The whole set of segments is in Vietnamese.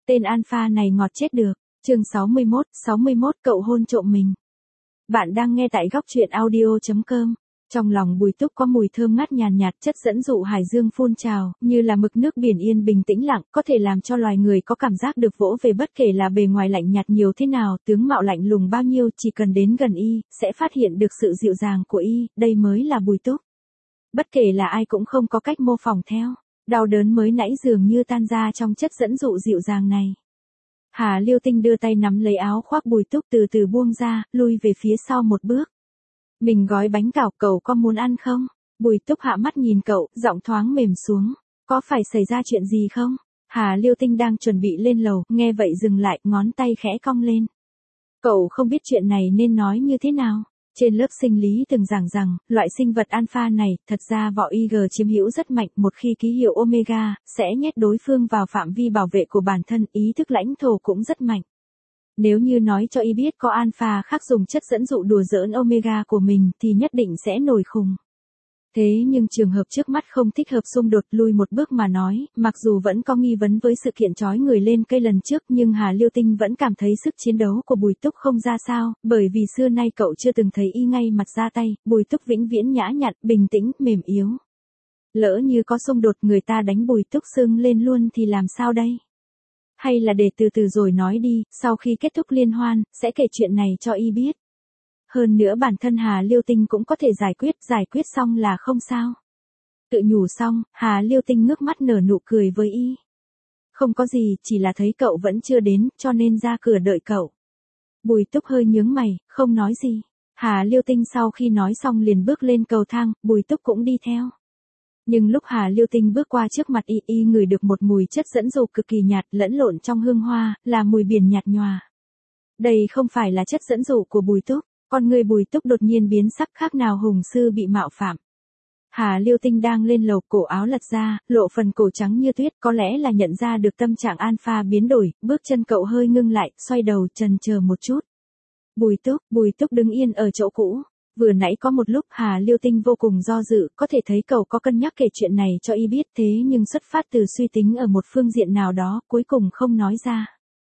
Tên alpha này ngọt chết được. Chương 61, cậu hôn trộm mình. Bạn đang nghe tại góc truyện audio.com. Trong lòng Bùi Túc có mùi thơm ngát nhàn nhạt, chất dẫn dụ hải dương phun trào, như là mực nước biển yên bình tĩnh lặng, có thể làm cho loài người có cảm giác được vỗ về bất kể là bề ngoài lạnh nhạt nhiều thế nào, tướng mạo lạnh lùng bao nhiêu, chỉ cần đến gần y, sẽ phát hiện được sự dịu dàng của y, đây mới là Bùi Túc. Bất kể là ai cũng không có cách mô phỏng theo, đau đớn mới nãy dường như tan ra trong chất dẫn dụ dịu dàng này. Hà Liêu Tinh đưa tay nắm lấy áo khoác Bùi Túc từ từ buông ra, lui về phía sau một bước. Mình gói bánh cào, cậu có muốn ăn không? Bùi Túc hạ mắt nhìn cậu, giọng thoáng mềm xuống. Có phải xảy ra chuyện gì không? Hà Liêu Tinh đang chuẩn bị lên lầu, nghe vậy dừng lại, ngón tay khẽ cong lên. Cậu không biết chuyện này nên nói như thế nào? Trên lớp sinh lý từng giảng rằng, loại sinh vật alpha này, thật ra vỏ IG chiếm hữu rất mạnh, một khi ký hiệu omega, sẽ nhét đối phương vào phạm vi bảo vệ của bản thân, ý thức lãnh thổ cũng rất mạnh. Nếu như nói cho y biết có alpha khác dùng chất dẫn dụ đùa giỡn omega của mình thì nhất định sẽ nổi khùng. Thế nhưng trường hợp trước mắt không thích hợp, xung đột lui một bước mà nói, mặc dù vẫn có nghi vấn với sự kiện trói người lên cây lần trước nhưng Hà Liêu Tinh vẫn cảm thấy sức chiến đấu của Bùi Túc không ra sao, bởi vì xưa nay cậu chưa từng thấy y ngay mặt ra tay, Bùi Túc vĩnh viễn nhã nhặn, bình tĩnh, mềm yếu. Lỡ như có xung đột người ta đánh Bùi Túc sưng lên luôn thì làm sao đây? Hay là để từ từ rồi nói đi, sau khi kết thúc liên hoan, sẽ kể chuyện này cho y biết. Hơn nữa bản thân Hà Liêu Tinh cũng có thể giải quyết xong là không sao. Tự nhủ xong, Hà Liêu Tinh ngước mắt nở nụ cười với y. Không có gì, chỉ là thấy cậu vẫn chưa đến, cho nên ra cửa đợi cậu. Bùi Túc hơi nhướng mày, không nói gì. Hà Liêu Tinh sau khi nói xong liền bước lên cầu thang, Bùi Túc cũng đi theo. Nhưng lúc Hà Liêu Tinh bước qua trước mặt y ngửi được một mùi chất dẫn dụ cực kỳ nhạt lẫn lộn trong hương hoa, là mùi biển nhạt nhòa. Đây không phải là chất dẫn dụ của Bùi Túc, con người Bùi Túc đột nhiên biến sắc khác nào hùng sư bị mạo phạm. Hà Liêu Tinh đang lên lầu, cổ áo lật ra, lộ phần cổ trắng như tuyết, có lẽ là nhận ra được tâm trạng alpha biến đổi, bước chân cậu hơi ngưng lại, xoay đầu chần chờ một chút. Bùi Túc đứng yên ở chỗ cũ. Vừa nãy có một lúc Hà Liêu Tinh vô cùng do dự, có thể thấy cậu có cân nhắc kể chuyện này cho y biết, thế nhưng xuất phát từ suy tính ở một phương diện nào đó, cuối cùng không nói ra.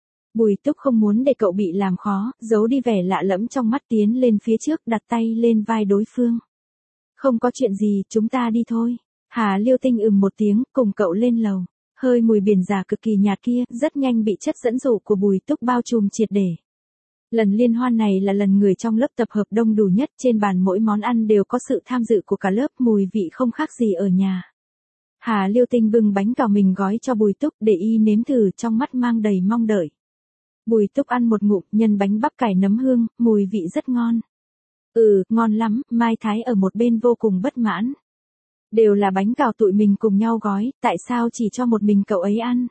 Bùi Túc không muốn để cậu bị làm khó, giấu đi vẻ lạ lẫm trong mắt, tiến lên phía trước, đặt tay lên vai đối phương. Không có chuyện gì, chúng ta đi thôi. Hà Liêu Tinh một tiếng, cùng cậu lên lầu. Hơi mùi biển già cực kỳ nhạt kia, rất nhanh bị chất dẫn dụ của Bùi Túc bao trùm triệt để. Lần liên hoan này là lần người trong lớp tập hợp đông đủ nhất, trên bàn mỗi món ăn đều có sự tham dự của cả lớp, mùi vị không khác gì ở nhà. Hà Liêu Tinh bưng bánh cào mình gói cho Bùi Túc để y nếm thử, trong mắt mang đầy mong đợi. Bùi Túc ăn một ngụm, nhân bánh bắp cải nấm hương, mùi vị rất ngon. Ngon lắm, Mai Thái ở một bên vô cùng bất mãn. Đều là bánh cào tụi mình cùng nhau gói, tại sao chỉ cho một mình cậu ấy ăn?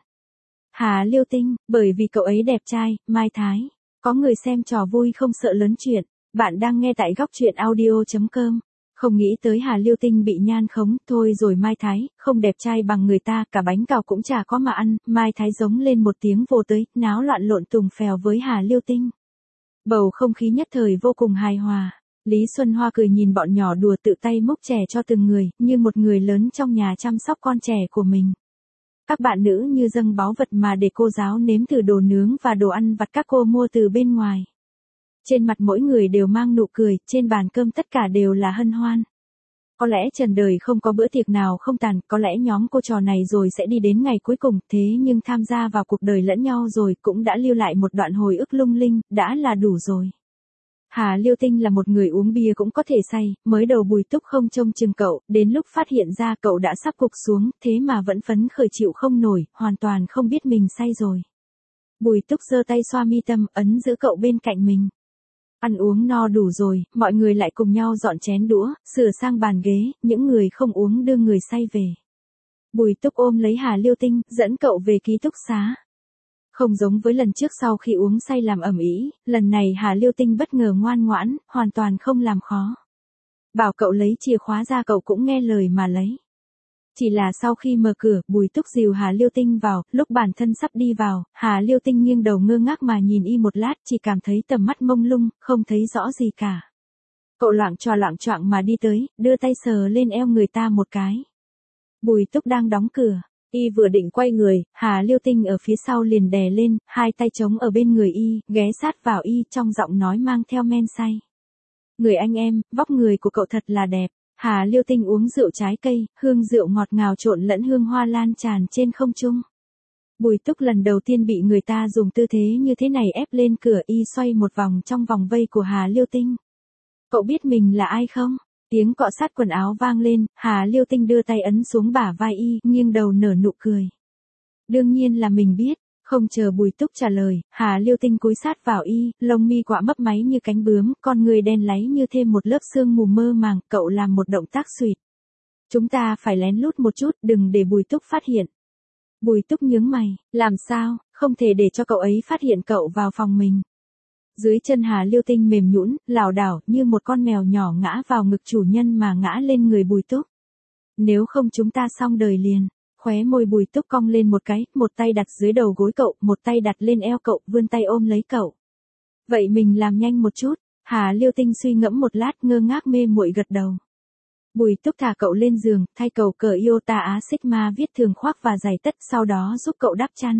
Hà Liêu Tinh, bởi vì cậu ấy đẹp trai, Mai Thái. Có người xem trò vui không sợ lớn chuyện. Bạn đang nghe tại góc truyện audio.com. Không nghĩ tới Hà Liêu Tinh bị nhan khống, thôi rồi Mai Thái, không đẹp trai bằng người ta, cả bánh cào cũng chả có mà ăn. Mai Thái giống lên một tiếng vồ tới, náo loạn lộn tùng phèo với Hà Liêu Tinh. Bầu không khí nhất thời vô cùng hài hòa. Lý Xuân Hoa cười nhìn bọn nhỏ đùa, tự tay múc chè cho từng người, như một người lớn trong nhà chăm sóc con trẻ của mình. Các bạn nữ như dâng báu vật mà để cô giáo nếm thử đồ nướng và đồ ăn vặt các cô mua từ bên ngoài. Trên mặt mỗi người đều mang nụ cười, trên bàn cơm tất cả đều là hân hoan. Có lẽ trần đời không có bữa tiệc nào không tàn, có lẽ nhóm cô trò này rồi sẽ đi đến ngày cuối cùng, thế nhưng tham gia vào cuộc đời lẫn nhau rồi cũng đã lưu lại một đoạn hồi ức lung linh, đã là đủ rồi. Hà Liêu Tinh là một người uống bia cũng có thể say, mới đầu Bùi Túc không trông chừng cậu, đến lúc phát hiện ra cậu đã sắp gục xuống, thế mà vẫn phấn khởi chịu không nổi, hoàn toàn không biết mình say rồi. Bùi Túc giơ tay xoa mi tâm, ấn giữ cậu bên cạnh mình. Ăn uống no đủ rồi, mọi người lại cùng nhau dọn chén đũa, sửa sang bàn ghế, những người không uống đưa người say về. Bùi Túc ôm lấy Hà Liêu Tinh, dẫn cậu về ký túc xá. Không giống với lần trước sau khi uống say làm ầm ĩ, lần này Hà Liêu Tinh bất ngờ ngoan ngoãn, hoàn toàn không làm khó. Bảo cậu lấy chìa khóa ra cậu cũng nghe lời mà lấy. Chỉ là sau khi mở cửa, Bùi Túc dìu Hà Liêu Tinh vào, lúc bản thân sắp đi vào, Hà Liêu Tinh nghiêng đầu ngơ ngác mà nhìn y một lát, chỉ cảm thấy tầm mắt mông lung, không thấy rõ gì cả. Cậu loạng choạng mà đi tới, đưa tay sờ lên eo người ta một cái. Bùi Túc đang đóng cửa, Y vừa định quay người, Hà Liêu Tinh ở phía sau liền đè lên, hai tay trống ở bên người Y, ghé sát vào Y trong giọng nói mang theo men say. Người anh em, vóc người của cậu thật là đẹp. Hà Liêu Tinh uống rượu trái cây, hương rượu ngọt ngào trộn lẫn hương hoa lan tràn trên không trung. Bùi Túc lần đầu tiên bị người ta dùng tư thế như thế này ép lên cửa. Y xoay một vòng trong vòng vây của Hà Liêu Tinh. Cậu biết mình là ai không? Tiếng cọ sát quần áo vang lên, Hà Liêu Tinh đưa tay ấn xuống bả vai Y, nghiêng đầu nở nụ cười. Đương nhiên là mình biết. Không chờ Bùi Túc trả lời, Hà Liêu Tinh cúi sát vào Y, lông mi quạ mấp máy như cánh bướm, con người đen láy như thêm một lớp sương mù mơ màng. Cậu làm một động tác xuỵt. Chúng ta phải lén lút một chút, đừng để Bùi Túc phát hiện. Bùi Túc nhướng mày, làm sao, không thể để cho cậu ấy phát hiện cậu vào phòng mình. Dưới chân Hà Liêu Tinh mềm nhũn, lảo đảo như một con mèo nhỏ ngã vào ngực chủ nhân mà ngã lên người Bùi Túc. Nếu không chúng ta xong đời liền. Khóe môi Bùi Túc cong lên một cái, một tay đặt dưới đầu gối cậu, một tay đặt lên eo cậu, vươn tay ôm lấy cậu. Vậy mình làm nhanh một chút. Hà Liêu Tinh suy ngẫm một lát, ngơ ngác mê muội gật đầu. Bùi Túc thả cậu lên giường, thay cậu cởi Iota Á Sigma viết thường khoác và giày tất, sau đó giúp cậu đắp chăn.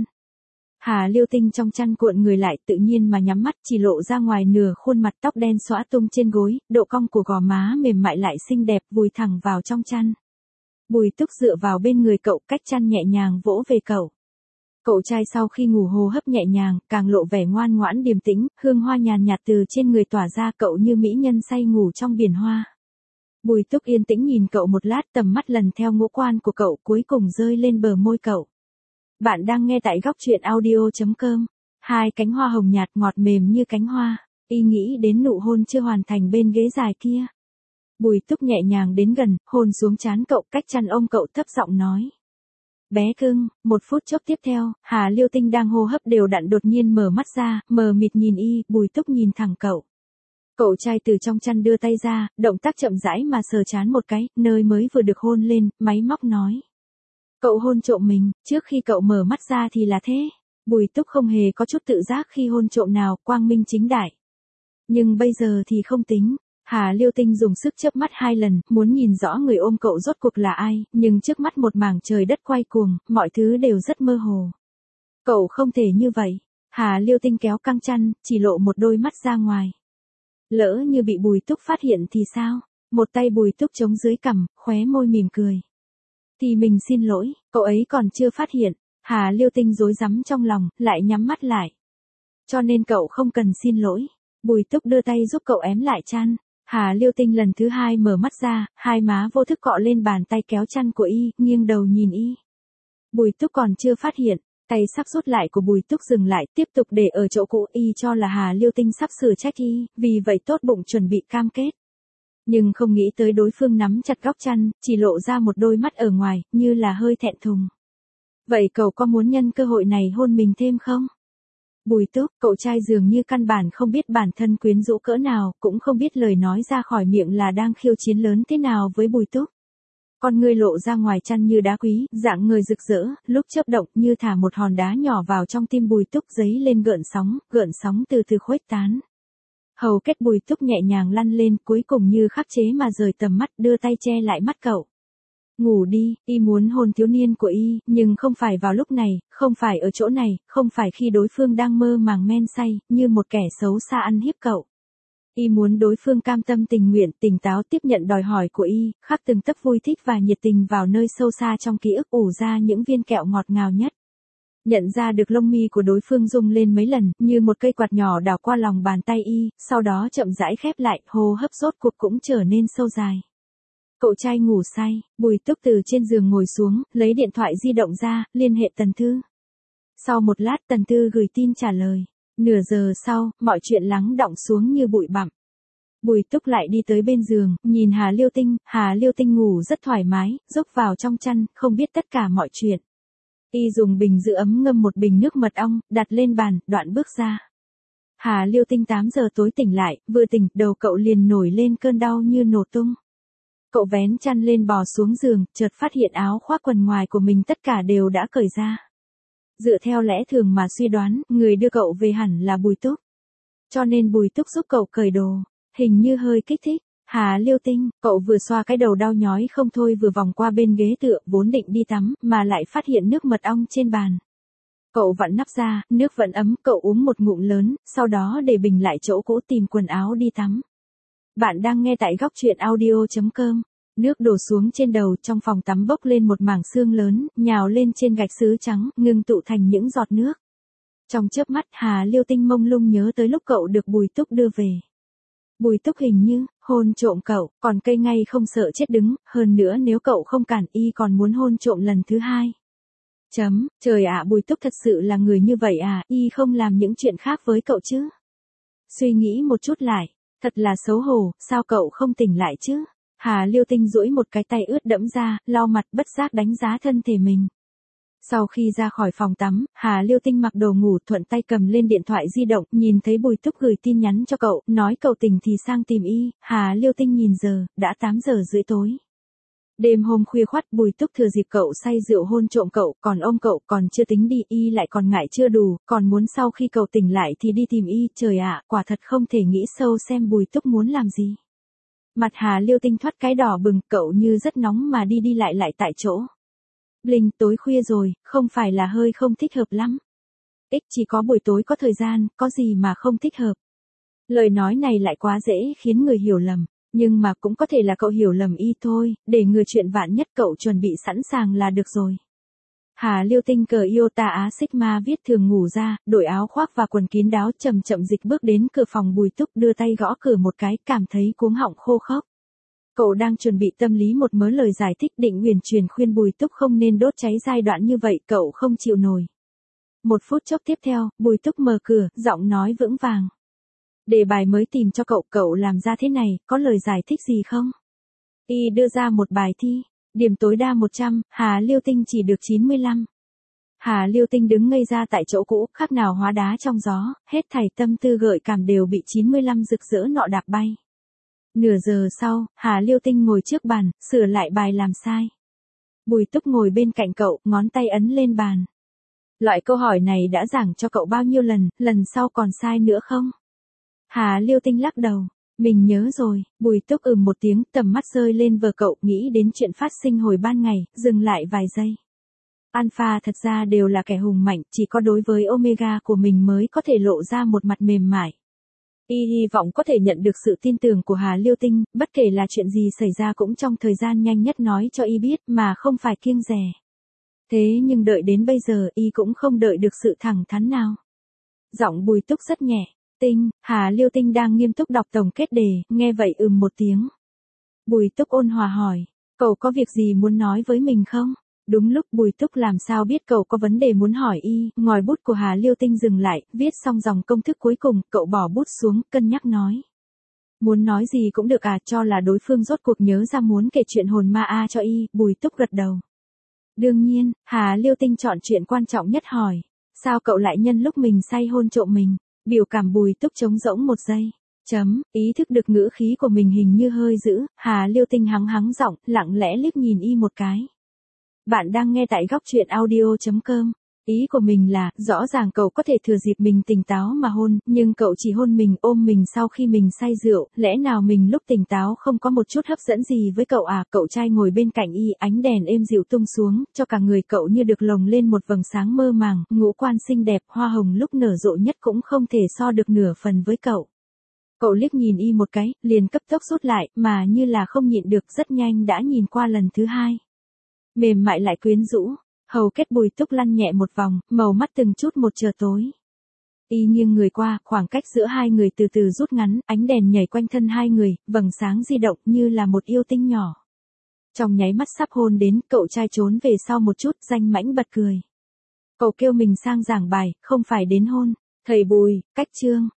Hà Liêu Tinh trong chăn cuộn người lại tự nhiên mà nhắm mắt, chỉ lộ ra ngoài nửa khuôn mặt, tóc đen xõa tung trên gối, độ cong của gò má mềm mại lại xinh đẹp vùi thẳng vào trong chăn. Bùi Túc dựa vào bên người cậu, cách chăn nhẹ nhàng vỗ về cậu. Cậu trai sau khi ngủ hô hấp nhẹ nhàng, càng lộ vẻ ngoan ngoãn điềm tĩnh, hương hoa nhàn nhạt từ trên người tỏa ra, cậu như mỹ nhân say ngủ trong biển hoa. Bùi Túc yên tĩnh nhìn cậu một lát, tầm mắt lần theo ngũ quan của cậu cuối cùng rơi lên bờ môi cậu. Bạn đang nghe tại góc truyện audio.com. Hai cánh hoa hồng nhạt ngọt mềm như cánh hoa. Y nghĩ đến nụ hôn chưa hoàn thành bên ghế dài kia. Bùi Túc nhẹ nhàng đến gần, hôn xuống trán cậu, cách chăn ôm cậu, thấp giọng nói. Bé cưng. Một phút chốc tiếp theo, Hà Liêu Tinh đang hô hấp đều đặn đột nhiên mở mắt ra, mờ mịt nhìn Y. Bùi Túc nhìn thẳng cậu. Cậu trai từ trong chăn đưa tay ra, động tác chậm rãi mà sờ trán một cái, nơi mới vừa được hôn lên, máy móc nói. Cậu hôn trộm mình, trước khi cậu mở mắt ra thì là thế. Bùi Túc không hề có chút tự giác khi hôn trộm nào, quang minh chính đại. Nhưng bây giờ thì không tính. Hà Liêu Tinh dùng sức chớp mắt 2 lần, muốn nhìn rõ người ôm cậu rốt cuộc là ai, nhưng trước mắt một mảng trời đất quay cuồng, mọi thứ đều rất mơ hồ. Cậu không thể như vậy. Hà Liêu Tinh kéo căng chăn, chỉ lộ một đôi mắt ra ngoài. Lỡ như bị Bùi Túc phát hiện thì sao? Một tay Bùi Túc chống dưới cằm, khóe môi mỉm cười. Thì mình xin lỗi, cậu ấy còn chưa phát hiện. Hà Liêu Tinh rối rắm trong lòng, lại nhắm mắt lại. Cho nên cậu không cần xin lỗi. Bùi Túc đưa tay giúp cậu ém lại chăn. Hà Liêu Tinh lần thứ 2 mở mắt ra, hai má vô thức cọ lên bàn tay kéo chăn của Y, nghiêng đầu nhìn Y. Bùi Túc còn chưa phát hiện. Tay sắp rút lại của Bùi Túc dừng lại, tiếp tục để ở chỗ cũ. Y cho là Hà Liêu Tinh sắp sửa trách Y, vì vậy tốt bụng chuẩn bị cam kết. Nhưng không nghĩ tới đối phương nắm chặt góc chăn, chỉ lộ ra một đôi mắt ở ngoài, như là hơi thẹn thùng. Vậy cậu có muốn nhân cơ hội này hôn mình thêm không? Bùi Túc, cậu trai dường như căn bản không biết bản thân quyến rũ cỡ nào, cũng không biết lời nói ra khỏi miệng là đang khiêu chiến lớn thế nào với Bùi Túc. Con người lộ ra ngoài chăn như đá quý, dạng người rực rỡ, lúc chớp động như thả một hòn đá nhỏ vào trong tim Bùi Túc, giấy lên gợn sóng từ từ khuếch tán. Hầu kết Bùi Túc nhẹ nhàng lăn lên, cuối cùng như khắc chế mà rời tầm mắt, đưa tay che lại mắt cậu. Ngủ đi. Y muốn hôn thiếu niên của Y, nhưng không phải vào lúc này, không phải ở chỗ này, không phải khi đối phương đang mơ màng men say, như một kẻ xấu xa ăn hiếp cậu. Y muốn đối phương cam tâm tình nguyện, tỉnh táo tiếp nhận đòi hỏi của Y, khắc từng tấc vui thích và nhiệt tình vào nơi sâu xa trong ký ức, ủ ra những viên kẹo ngọt ngào nhất. Nhận ra được lông mi của đối phương rung lên mấy lần, như một cây quạt nhỏ đảo qua lòng bàn tay Y, sau đó chậm rãi khép lại, hô hấp rốt cuộc cũng trở nên sâu dài. Cậu trai ngủ say, Bùi Túc từ trên giường ngồi xuống, lấy điện thoại di động ra, liên hệ Tần Thư. Sau một lát Tần Thư gửi tin trả lời. Nửa giờ sau, mọi chuyện lắng đọng xuống như bụi bặm. Bùi Túc lại đi tới bên giường, nhìn Hà Liêu Tinh ngủ rất thoải mái, rúc vào trong chăn, không biết tất cả mọi chuyện. Y dùng bình giữ ấm ngâm một bình nước mật ong, đặt lên bàn, đoạn bước ra. Hà Liêu Tinh 8 giờ tối tỉnh lại, vừa tỉnh, đầu cậu liền nổi lên cơn đau như nổ tung. Cậu vén chăn lên bò xuống giường, chợt phát hiện áo khoác quần ngoài của mình tất cả đều đã cởi ra. Dựa theo lẽ thường mà suy đoán, người đưa cậu về hẳn là Bùi Túc. Cho nên Bùi Túc giúp cậu cởi đồ, hình như hơi kích thích. Hà Liêu Tinh, cậu vừa xoa cái đầu đau nhói không thôi vừa vòng qua bên ghế tựa vốn định đi tắm mà lại phát hiện nước mật ong trên bàn. Cậu vặn nắp ra, nước vẫn ấm, cậu uống một ngụm lớn, sau đó để bình lại chỗ cũ tìm quần áo đi tắm. Bạn đang nghe tại góc truyện audio.com. Nước đổ xuống trên đầu trong phòng tắm bốc lên một mảng sương lớn, nhào lên trên gạch sứ trắng, ngưng tụ thành những giọt nước. Trong chớp mắt Hà Liêu Tinh mông lung nhớ tới lúc cậu được Bùi Túc đưa về. Bùi Túc hình như hôn trộm cậu, còn cây ngay không sợ chết đứng, hơn nữa nếu cậu không cản y còn muốn hôn trộm lần thứ hai. Trời ạ, Bùi Túc thật sự là người như vậy à, y không làm những chuyện khác với cậu chứ. Suy nghĩ một chút lại, thật là xấu hổ, sao cậu không tỉnh lại chứ? Hà Liêu Tinh duỗi một cái tay ướt đẫm ra, lau mặt bất giác đánh giá thân thể mình. Sau khi ra khỏi phòng tắm, Hà Liêu Tinh mặc đồ ngủ thuận tay cầm lên điện thoại di động, nhìn thấy Bùi Túc gửi tin nhắn cho cậu, nói cậu tỉnh thì sang tìm y, Hà Liêu Tinh nhìn giờ, đã 8 giờ rưỡi tối. Đêm hôm khuya khoắt Bùi Túc thừa dịp cậu say rượu hôn trộm cậu, còn ôm cậu còn chưa tính đi y lại còn ngại chưa đủ, còn muốn sau khi cậu tỉnh lại thì đi tìm y, trời ạ, quả thật không thể nghĩ sâu xem Bùi Túc muốn làm gì. Mặt Hà Liêu Tinh thoát cái đỏ bừng, cậu như rất nóng mà đi lại tại chỗ. Bling, tối khuya rồi, không phải là hơi không thích hợp lắm. Chỉ có buổi tối có thời gian, có gì mà không thích hợp. Lời nói này lại quá dễ khiến người hiểu lầm, nhưng mà cũng có thể là cậu hiểu lầm y thôi, để ngừa chuyện vạn nhất cậu chuẩn bị sẵn sàng là được rồi. Hà Liêu Tinh cởi Iota Á Sigma viết thường ngủ ra, đổi áo khoác và quần kín đáo chậm chậm dịch bước đến cửa phòng Bùi Túc đưa tay gõ cửa một cái, cảm thấy cuống họng khô khốc. Cậu đang chuẩn bị tâm lý một mớ lời giải thích định huyền truyền khuyên Bùi Túc không nên đốt cháy giai đoạn như vậy, cậu không chịu nổi. Một phút chốc tiếp theo, Bùi Túc mở cửa, giọng nói vững vàng. Đề bài mới tìm cho cậu, cậu làm ra thế này, có lời giải thích gì không? Y đưa ra một bài thi, điểm tối đa 100, Hà Liêu Tinh chỉ được 95. Hà Liêu Tinh đứng ngây ra tại chỗ cũ, khác nào hóa đá trong gió, hết thảy tâm tư gợi cảm đều bị 95 rực rỡ nọ đạp bay. Nửa giờ sau, Hà Liêu Tinh ngồi trước bàn, sửa lại bài làm sai. Bùi Túc ngồi bên cạnh cậu, ngón tay ấn lên bàn. Loại câu hỏi này đã giảng cho cậu bao nhiêu lần sau còn sai nữa không? Hà Liêu Tinh lắc đầu. Mình nhớ rồi, Bùi Túc một tiếng, tầm mắt rơi lên vở cậu, nghĩ đến chuyện phát sinh hồi ban ngày, dừng lại vài giây. Alpha thật ra đều là kẻ hùng mạnh, chỉ có đối với Omega của mình mới có thể lộ ra một mặt mềm mại. Y hy vọng có thể nhận được sự tin tưởng của Hà Liêu Tinh, bất kể là chuyện gì xảy ra cũng trong thời gian nhanh nhất nói cho y biết mà không phải kiêng dè. Thế nhưng đợi đến bây giờ y cũng không đợi được sự thẳng thắn nào. Giọng Bùi Túc rất nhẹ. Tinh, Hà Liêu Tinh đang nghiêm túc đọc tổng kết đề, nghe vậy một tiếng. Bùi Túc ôn hòa hỏi, cậu có việc gì muốn nói với mình không? Đúng lúc Bùi Túc làm sao biết cậu có vấn đề muốn hỏi y, ngòi bút của Hà Liêu Tinh dừng lại, viết xong dòng công thức cuối cùng, cậu bỏ bút xuống, cân nhắc nói. Muốn nói gì cũng được à, cho là đối phương rốt cuộc nhớ ra muốn kể chuyện hồn ma cho y, Bùi Túc gật đầu. Đương nhiên, Hà Liêu Tinh chọn chuyện quan trọng nhất hỏi, sao cậu lại nhân lúc mình say hôn trộm mình? Biểu cảm Bùi Túc trống rỗng một giây. Ý thức được ngữ khí của mình hình như hơi dữ, Hà Liêu Tinh hắng giọng, lặng lẽ liếc nhìn y một cái. Bạn đang nghe tại góc truyện audio.com. Ý của mình là, rõ ràng cậu có thể thừa dịp mình tỉnh táo mà hôn, nhưng cậu chỉ hôn mình, ôm mình sau khi mình say rượu, lẽ nào mình lúc tỉnh táo không có một chút hấp dẫn gì với cậu à? Cậu trai ngồi bên cạnh y, ánh đèn êm dịu tung xuống, cho cả người cậu như được lồng lên một vầng sáng mơ màng, ngũ quan xinh đẹp, hoa hồng lúc nở rộ nhất cũng không thể so được nửa phần với cậu. Cậu liếc nhìn y một cái, liền cấp tốc rút lại, mà như là không nhịn được, rất nhanh đã nhìn qua lần thứ hai. Mềm mại lại quyến rũ. Hầu kết Bùi Túc lăn nhẹ một vòng, màu mắt từng chút một chờ tối. Y nghiêng người qua, khoảng cách giữa hai người từ từ rút ngắn, ánh đèn nhảy quanh thân hai người, vầng sáng di động như là một yêu tinh nhỏ. Trong nháy mắt sắp hôn đến, cậu trai trốn về sau một chút, danh mãnh bật cười. Cậu kêu mình sang giảng bài, không phải đến hôn. Thầy Bùi, cách chương.